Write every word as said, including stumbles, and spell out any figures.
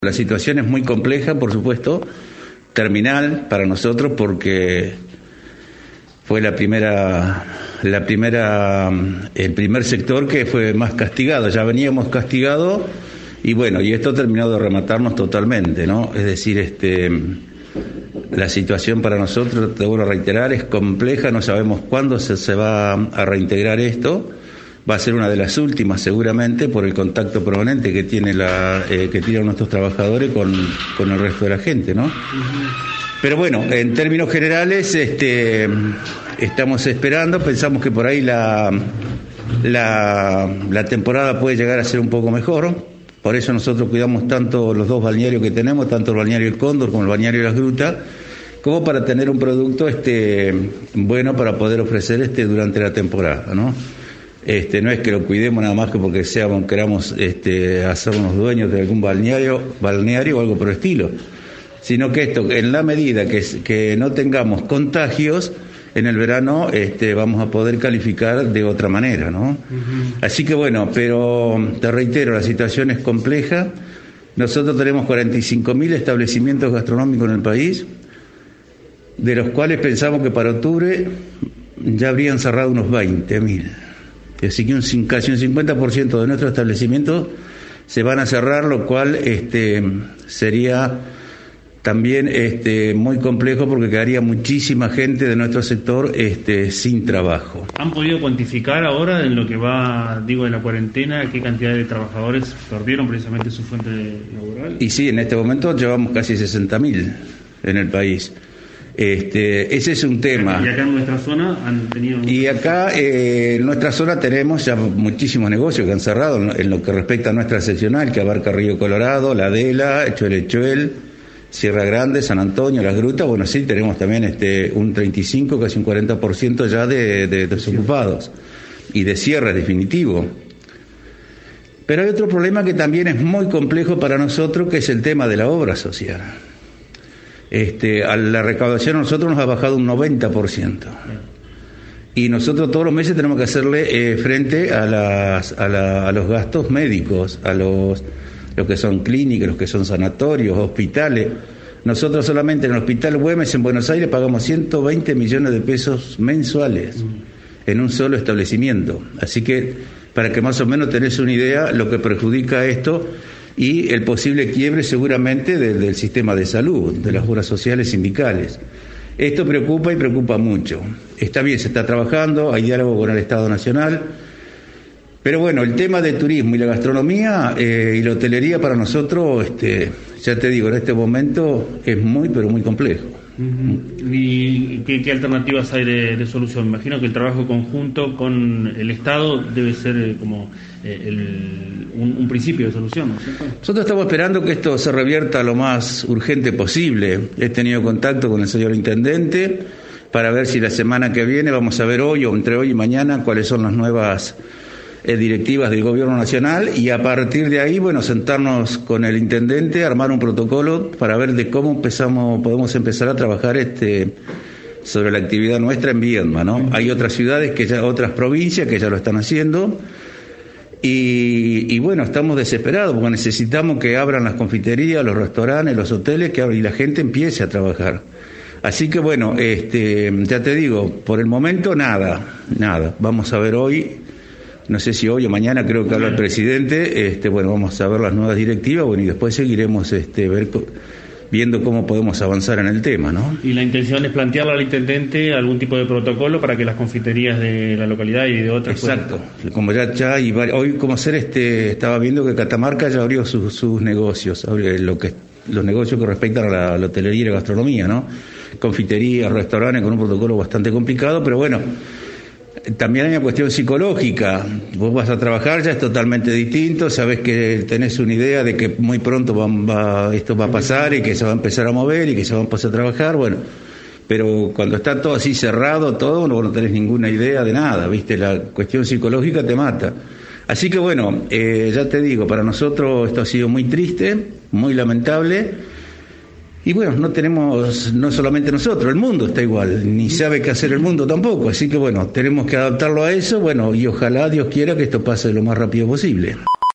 La situación es muy compleja, por supuesto, terminal para nosotros porque fue la primera, la primera, el primer sector que fue más castigado. Ya veníamos castigados y bueno, y esto ha terminado de rematarnos totalmente, ¿no? Es decir, este, la situación para nosotros, te vuelvo a reiterar, es compleja. No sabemos cuándo se, se va a reintegrar esto. Va a ser una de las últimas seguramente por el contacto permanente que tiene la eh, que tienen nuestros trabajadores con, con el resto de la gente, ¿no? Uh-huh. Pero bueno, en términos generales, este, estamos esperando, pensamos que por ahí la, la la temporada puede llegar a ser un poco mejor. Por eso nosotros cuidamos tanto los dos balnearios que tenemos, tanto el balneario El Cóndor como el balneario Las Grutas, como para tener un producto este bueno para poder ofrecer este durante la temporada, ¿no? Este, no es que lo cuidemos nada más que porque seamos, queramos este, hacernos dueños de algún balneario, balneario o algo por el estilo, sino que esto, en la medida que, que no tengamos contagios, en el verano este, vamos a poder calificar de otra manera, ¿no? Uh-huh. Así que bueno, pero te reitero, la situación es compleja. Nosotros tenemos cuarenta y cinco mil establecimientos gastronómicos en el país, de los cuales pensamos que para octubre ya habrían cerrado unos veinte mil. Así que un, casi un cincuenta por ciento de nuestros establecimientos se van a cerrar, lo cual este, sería también este, muy complejo porque quedaría muchísima gente de nuestro sector este, sin trabajo. ¿Han podido cuantificar ahora en lo que va, digo, de la cuarentena, qué cantidad de trabajadores perdieron precisamente su fuente laboral? Y sí, en este momento llevamos casi sesenta mil en el país. Este, ese es un tema. Y acá en nuestra zona han tenido... Y acá eh, en nuestra zona tenemos ya muchísimos negocios que han cerrado en, en lo que respecta a nuestra seccional, que abarca Río Colorado, La Adela, Cholechuel, Sierra Grande, San Antonio, Las Grutas. Bueno, sí, tenemos también este un treinta y cinco, casi un cuarenta por ciento ya de, de desocupados y de cierre definitivo. Pero hay otro problema que también es muy complejo para nosotros, que es el tema de la obra social. Este, a la recaudación a nosotros nos ha bajado un noventa por ciento. Y nosotros todos los meses tenemos que hacerle eh, frente a, las, a, la, a los gastos médicos, a los, los que son clínicas, los que son sanatorios, hospitales. Nosotros solamente en el Hospital Güemes en Buenos Aires pagamos ciento veinte millones de pesos mensuales en un solo establecimiento. Así que para que más o menos tenés una idea lo que perjudica esto y el posible quiebre seguramente del, del sistema de salud, de las obras sociales sindicales. Esto preocupa y preocupa mucho. Está bien, se está trabajando, hay diálogo con el Estado Nacional, pero bueno, el tema del turismo y la gastronomía eh, y la hotelería para nosotros, este, ya te digo, en este momento es muy, pero muy complejo. Uh-huh. ¿Y qué, qué alternativas hay de, de solución? Me imagino que el trabajo conjunto con el Estado debe ser eh, como eh, el, un, un principio de solución, ¿no es cierto? Nosotros estamos esperando que esto se revierta lo más urgente posible. He tenido contacto con el señor intendente para ver si la semana que viene, vamos a ver hoy o entre hoy y mañana cuáles son las nuevas eh, directivas del gobierno nacional, y a partir de ahí, bueno, sentarnos con el intendente, armar un protocolo para ver de cómo empezamos, podemos empezar a trabajar este sobre la actividad nuestra en Viedma, ¿no? Hay otras ciudades, que ya otras provincias que ya lo están haciendo, y, y bueno, estamos desesperados porque necesitamos que abran las confiterías, los restaurantes, los hoteles, que abran y la gente empiece a trabajar. Así que bueno, este, ya te digo, por el momento nada, nada. Vamos a ver hoy. No sé si hoy o mañana, creo que habla el presidente, este, bueno, vamos a ver las nuevas directivas, bueno, y después seguiremos este, ver, viendo cómo podemos avanzar en el tema, ¿no? ¿Y la intención es plantearle al intendente algún tipo de protocolo para que las confiterías de la localidad y de otras... Exacto, puedan... como ya, ya y hoy como ser este, estaba viendo que Catamarca ya abrió sus, sus negocios, lo que, los negocios que respectan a la, a la hotelería y la gastronomía, ¿no? Confiterías, restaurantes, con un protocolo bastante complicado, pero bueno... También hay una cuestión psicológica. Vos vas a trabajar, ya es totalmente distinto, sabés que tenés una idea de que muy pronto va, va, esto va a pasar y que se va a empezar a mover y que se va a empezar a trabajar, bueno, pero cuando está todo así cerrado, todo, no, no tenés ninguna idea de nada, ¿viste? La cuestión psicológica te mata. Así que bueno, eh, ya te digo, para nosotros esto ha sido muy triste, muy lamentable. Y bueno, no tenemos, no solamente nosotros, el mundo está igual, ni sabe qué hacer el mundo tampoco, así que bueno, tenemos que adaptarlo a eso, bueno, y ojalá Dios quiera que esto pase lo más rápido posible.